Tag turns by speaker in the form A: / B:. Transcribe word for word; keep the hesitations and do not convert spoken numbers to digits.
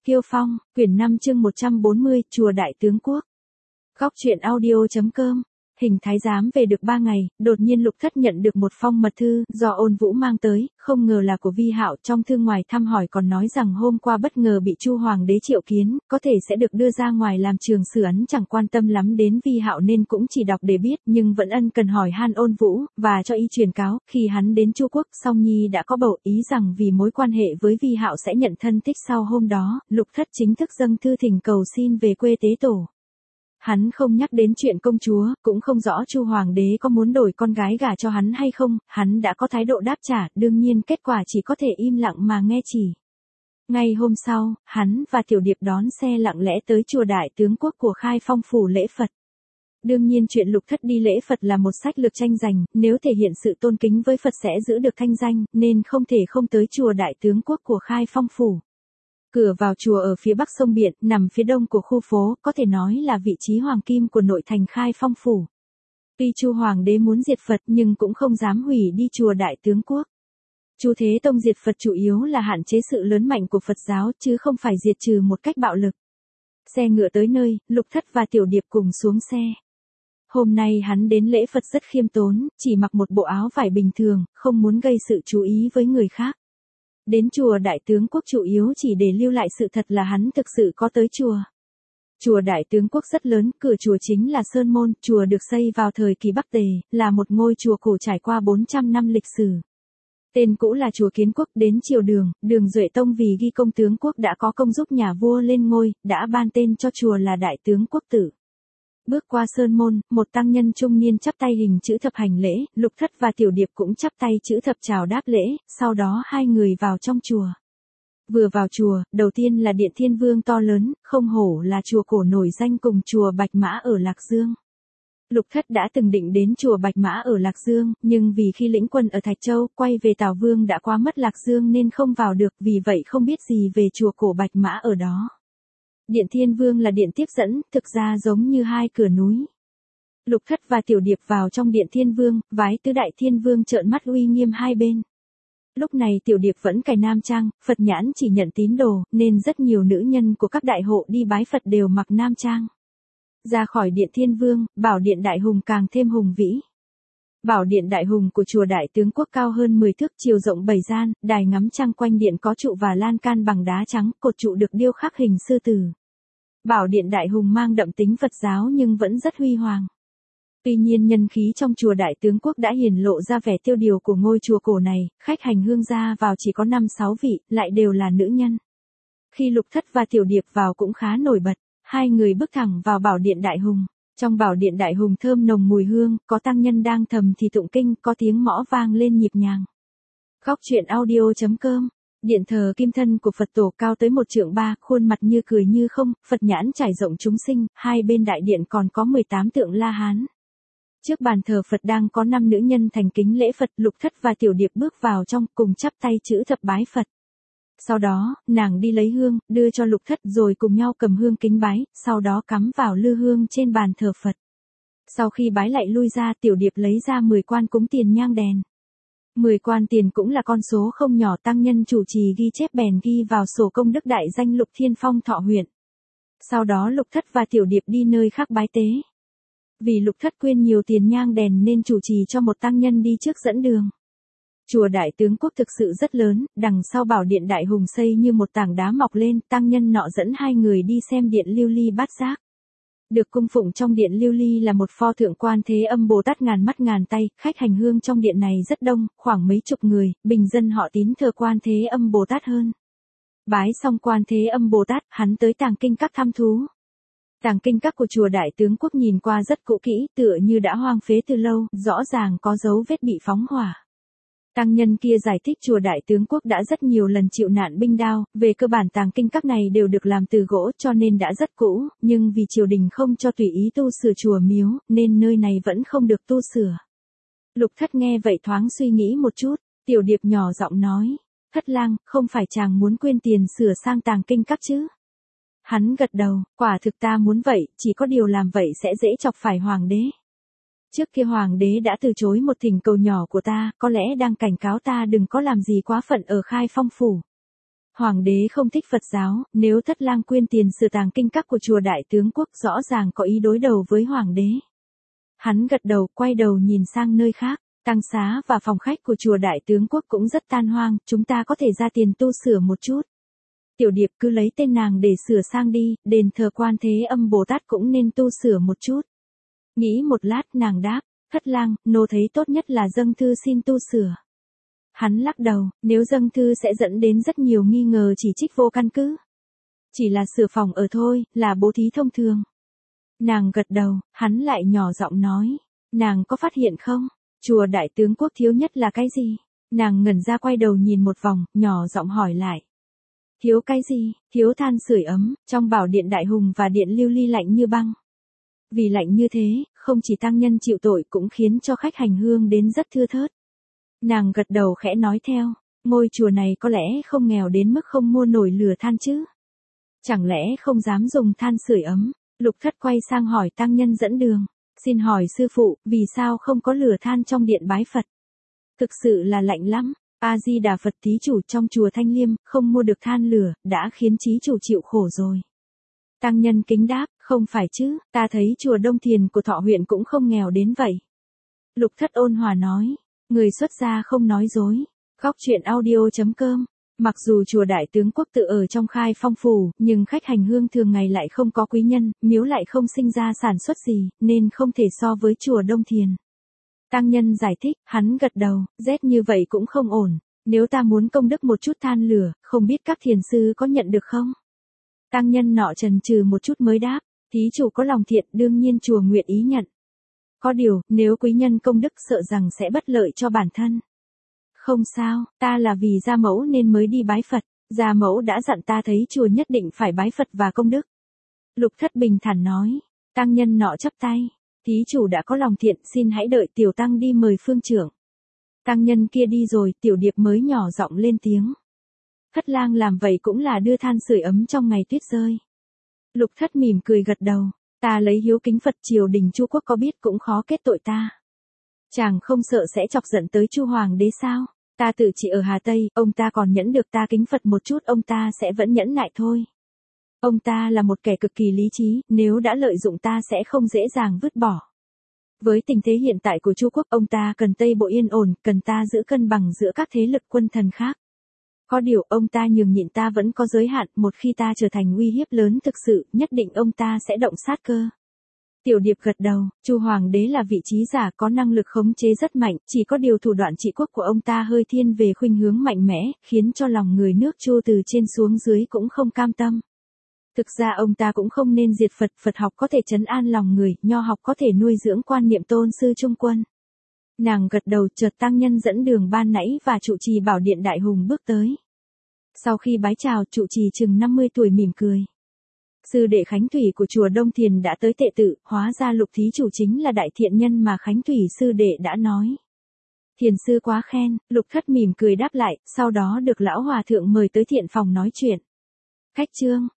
A: Kiêu Phong, quyển năm chương một trăm bốn mươi, Chùa Đại Tướng Quốc. Góc truyện audio.com. Hình thái giám về được ba ngày, đột nhiên Lục Thất nhận được một phong mật thư do Ôn Vũ mang tới, không ngờ là của Vi Hạo. Trong thư ngoài thăm hỏi còn nói rằng hôm qua bất ngờ bị Chu Hoàng đế triệu kiến, có thể sẽ được đưa ra ngoài làm trường xử ấn. Chẳng quan tâm lắm đến Vi Hạo nên cũng chỉ đọc để biết, nhưng vẫn ân cần hỏi han Ôn Vũ và cho y truyền cáo. Khi hắn đến Chu quốc, Song Nhi đã có bầu, ý rằng vì mối quan hệ với Vi Hạo sẽ nhận thân thích. Sau hôm đó, Lục Thất chính thức dâng thư thỉnh cầu xin về quê tế tổ. Hắn không nhắc đến chuyện công chúa, cũng không rõ Chu Hoàng đế có muốn đổi con gái gả cho hắn hay không, hắn đã có thái độ đáp trả, đương nhiên kết quả chỉ có thể im lặng mà nghe chỉ. Ngày hôm sau, hắn và Tiểu Điệp đón xe lặng lẽ tới chùa Đại Tướng Quốc của Khai Phong phủ lễ Phật. Đương nhiên chuyện Lục Thất đi lễ Phật là một sách lược tranh giành, nếu thể hiện sự tôn kính với Phật sẽ giữ được thanh danh, nên không thể không tới chùa Đại Tướng Quốc của Khai Phong phủ. Cửa vào chùa ở phía bắc sông Biện, nằm phía đông của khu phố, có thể nói là vị trí hoàng kim của nội thành Khai Phong phủ. Tuy Chu Hoàng đế muốn diệt Phật nhưng cũng không dám hủy đi chùa Đại Tướng Quốc. Chu Thế Tông diệt Phật chủ yếu là hạn chế sự lớn mạnh của Phật giáo chứ không phải diệt trừ một cách bạo lực. Xe ngựa tới nơi, Lục Thất và Tiểu Điệp cùng xuống xe. Hôm nay hắn đến lễ Phật rất khiêm tốn, chỉ mặc một bộ áo vải bình thường, không muốn gây sự chú ý với người khác. Đến chùa Đại Tướng Quốc chủ yếu chỉ để lưu lại sự thật là hắn thực sự có tới chùa. Chùa Đại Tướng Quốc rất lớn, cửa chùa chính là Sơn Môn, chùa được xây vào thời kỳ Bắc Tề, là một ngôi chùa cổ trải qua bốn trăm năm lịch sử. Tên cũ là chùa Kiến Quốc, đến triều Đường, Đường Duệ Tông vì ghi công tướng quốc đã có công giúp nhà vua lên ngôi, đã ban tên cho chùa là Đại Tướng Quốc Tử. Bước qua Sơn Môn, một tăng nhân trung niên chắp tay hình chữ thập hành lễ, Lục Thất và Tiểu Điệp cũng chắp tay chữ thập chào đáp lễ, sau đó hai người vào trong chùa. Vừa vào chùa, đầu tiên là điện Thiên Vương to lớn, không hổ là chùa cổ nổi danh cùng chùa Bạch Mã ở Lạc Dương. Lục Thất đã từng định đến chùa Bạch Mã ở Lạc Dương, nhưng vì khi lĩnh quân ở Thạch Châu, quay về Tào Vương đã qua mất Lạc Dương nên không vào được, vì vậy không biết gì về chùa cổ Bạch Mã ở đó. Điện Thiên Vương là điện tiếp dẫn, thực ra giống như hai cửa núi. Lục Thất và Tiểu Điệp vào trong điện Thiên Vương, vái tứ đại Thiên Vương trợn mắt uy nghiêm hai bên. Lúc này Tiểu Điệp vẫn cài nam trang, Phật nhãn chỉ nhận tín đồ, nên rất nhiều nữ nhân của các đại hộ đi bái Phật đều mặc nam trang. Ra khỏi điện Thiên Vương, Bảo Điện Đại Hùng càng thêm hùng vĩ. Bảo Điện Đại Hùng của chùa Đại Tướng Quốc cao hơn mười thước, chiều rộng bảy gian, đài ngắm trăng quanh điện có trụ và lan can bằng đá trắng, cột trụ được điêu khắc hình sư tử. Bảo Điện Đại Hùng mang đậm tính Phật giáo nhưng vẫn rất huy hoàng. Tuy nhiên nhân khí trong chùa Đại Tướng Quốc đã hiển lộ ra vẻ tiêu điều của ngôi chùa cổ này, khách hành hương ra vào chỉ có năm sáu vị, lại đều là nữ nhân. Khi Lục Thất và Tiểu Điệp vào cũng khá nổi bật, hai người bước thẳng vào Bảo Điện Đại Hùng. Trong Bảo Điện Đại Hùng thơm nồng mùi hương, có tăng nhân đang thầm thì tụng kinh, có tiếng mõ vang lên nhịp nhàng. Góc truyện audio.com. Điện thờ kim thân của Phật tổ cao tới một trượng ba, khuôn mặt như cười như không, Phật nhãn trải rộng chúng sinh, hai bên đại điện còn có mười tám tượng La Hán. Trước bàn thờ Phật đang có năm nữ nhân thành kính lễ Phật, Lục Thất và Tiểu Điệp bước vào trong cùng chắp tay chữ thập bái Phật. Sau đó, nàng đi lấy hương, đưa cho Lục Thất rồi cùng nhau cầm hương kính bái, sau đó cắm vào lư hương trên bàn thờ Phật. Sau khi bái lại lui ra, Tiểu Điệp lấy ra mười quan cúng tiền nhang đèn. mười quan tiền cũng là con số không nhỏ, tăng nhân chủ trì ghi chép bèn ghi vào sổ công đức đại danh Lục Thiên Phong Thọ huyện. Sau đó Lục Thất và Tiểu Điệp đi nơi khác bái tế. Vì Lục Thất quyên nhiều tiền nhang đèn nên chủ trì cho một tăng nhân đi trước dẫn đường. Chùa Đại Tướng Quốc thực sự rất lớn, đằng sau Bảo Điện Đại Hùng xây như một tảng đá mọc lên, tăng nhân nọ dẫn hai người đi xem điện lưu ly bát giác. Được cung phụng trong điện lưu ly là một pho Thượng Quan Thế Âm Bồ Tát ngàn mắt ngàn tay, khách hành hương trong điện này rất đông, khoảng mấy chục người, bình dân họ tín thờ Quan Thế Âm Bồ Tát hơn. Bái xong Quan Thế Âm Bồ Tát, hắn tới tàng kinh các thăm thú. Tàng kinh các của chùa Đại Tướng Quốc nhìn qua rất cũ kỹ, tựa như đã hoang phế từ lâu, rõ ràng có dấu vết bị phóng hỏa. Tăng nhân kia giải thích chùa Đại Tướng Quốc đã rất nhiều lần chịu nạn binh đao, về cơ bản tàng kinh các này đều được làm từ gỗ cho nên đã rất cũ, nhưng vì triều đình không cho tùy ý tu sửa chùa miếu, nên nơi này vẫn không được tu sửa. Lục Thất nghe vậy thoáng suy nghĩ một chút, Tiểu Điệp nhỏ giọng nói, Thất lang, không phải chàng muốn quyên tiền sửa sang tàng kinh các chứ? Hắn gật đầu, quả thực ta muốn vậy, chỉ có điều làm vậy sẽ dễ chọc phải hoàng đế. Trước kia hoàng đế đã từ chối một thỉnh cầu nhỏ của ta, có lẽ đang cảnh cáo ta đừng có làm gì quá phận ở Khai Phong phủ. Hoàng đế không thích Phật giáo, nếu Thất Lang quyên tiền sửa tàng kinh các của chùa Đại Tướng Quốc rõ ràng có ý đối đầu với Hoàng đế. Hắn gật đầu, quay đầu nhìn sang nơi khác, tăng xá và phòng khách của chùa Đại Tướng Quốc cũng rất tan hoang, chúng ta có thể ra tiền tu sửa một chút. Tiểu Điệp cứ lấy tên nàng để sửa sang đi, đền thờ Quan Thế Âm Bồ Tát cũng nên tu sửa một chút. Nghĩ một lát nàng đáp, Thất Lang, nô thấy tốt nhất là dâng thư xin tu sửa. Hắn lắc đầu, nếu dâng thư sẽ dẫn đến rất nhiều nghi ngờ chỉ trích vô căn cứ. Chỉ là sửa phòng ở thôi, là bố thí thông thường. Nàng gật đầu, hắn lại nhỏ giọng nói, nàng có phát hiện không, chùa Đại Tướng Quốc thiếu nhất là cái gì? Nàng ngẩn ra quay đầu nhìn một vòng, nhỏ giọng hỏi lại. Thiếu cái gì? Thiếu than sưởi ấm, trong bảo điện Đại Hùng và điện Lưu Ly lạnh như băng. Vì lạnh như thế, không chỉ tăng nhân chịu tội cũng khiến cho khách hành hương đến rất thưa thớt. Nàng gật đầu khẽ nói theo, ngôi chùa này có lẽ không nghèo đến mức không mua nổi lửa than chứ. Chẳng lẽ không dám dùng than sưởi ấm? Lục Thất quay sang hỏi tăng nhân dẫn đường, xin hỏi sư phụ, vì sao không có lửa than trong điện bái Phật? Thực sự là lạnh lắm, A-di-đà Phật, thí chủ trong chùa Thanh Liêm, không mua được than lửa, đã khiến thí chủ chịu khổ rồi. Tăng nhân kính đáp, không phải chứ, ta thấy chùa Đông Thiền của Thọ huyện cũng không nghèo đến vậy. Lục Thất ôn hòa nói, người xuất gia không nói dối. Góc truyện audio chấm com. Mặc dù chùa Đại Tướng Quốc tự ở trong Khai Phong phủ, nhưng khách hành hương thường ngày lại không có quý nhân, miếu lại không sinh ra sản xuất gì, nên không thể so với chùa Đông Thiền. Tăng nhân giải thích, hắn gật đầu, rét như vậy cũng không ổn. Nếu ta muốn công đức một chút than lửa, không biết các thiền sư có nhận được không? Tăng nhân nọ chần chừ một chút mới đáp, thí chủ có lòng thiện, đương nhiên chùa nguyện ý nhận. Có điều, nếu quý nhân công đức sợ rằng sẽ bất lợi cho bản thân. Không sao, ta là vì gia mẫu nên mới đi bái Phật, gia mẫu đã dặn ta thấy chùa nhất định phải bái Phật và công đức. Lục Thất bình thản nói, tăng nhân nọ chắp tay, thí chủ đã có lòng thiện, xin hãy đợi tiểu tăng đi mời phương trưởng. Tăng nhân kia đi rồi, Tiểu Điệp mới nhỏ giọng lên tiếng. Thất Lang làm vậy cũng là đưa than sưởi ấm trong ngày tuyết rơi. Lục Thất mỉm cười gật đầu, ta lấy hiếu kính Phật, triều đình Chu quốc có biết cũng khó kết tội ta. Chàng không sợ sẽ chọc giận tới Chu hoàng đế sao? Ta tự chỉ ở Hà Tây, ông ta còn nhẫn được, ta kính Phật một chút ông ta sẽ vẫn nhẫn nại thôi. Ông ta là một kẻ cực kỳ lý trí, nếu đã lợi dụng ta sẽ không dễ dàng vứt bỏ. Với tình thế hiện tại của Chu quốc, ông ta cần Tây Bộ yên ổn, cần ta giữ cân bằng giữa các thế lực quân thần khác. Có điều ông ta nhường nhịn ta vẫn có giới hạn, một khi ta trở thành uy hiếp lớn thực sự, nhất định ông ta sẽ động sát cơ. Tiểu Điệp gật đầu, Chu hoàng đế là vị trí giả có năng lực khống chế rất mạnh, chỉ có điều thủ đoạn trị quốc của ông ta hơi thiên về khuynh hướng mạnh mẽ, khiến cho lòng người nước Chu từ trên xuống dưới cũng không cam tâm. Thực ra ông ta cũng không nên diệt Phật, Phật học có thể trấn an lòng người, nho học có thể nuôi dưỡng quan niệm tôn sư trung quân. Nàng gật đầu, chợt tăng nhân dẫn đường ban nãy và trụ trì bảo điện Đại Hùng bước tới. Sau khi bái chào, trụ trì chừng năm mươi tuổi mỉm cười. Sư đệ Khánh Thủy của chùa Đông Thiền đã tới tệ tự, hóa ra Lục thí chủ chính là đại thiện nhân mà Khánh Thủy sư đệ đã nói. Thiền sư quá khen, Lục Thất mỉm cười đáp lại, sau đó được lão hòa thượng mời tới thiện phòng nói chuyện. Khách trương,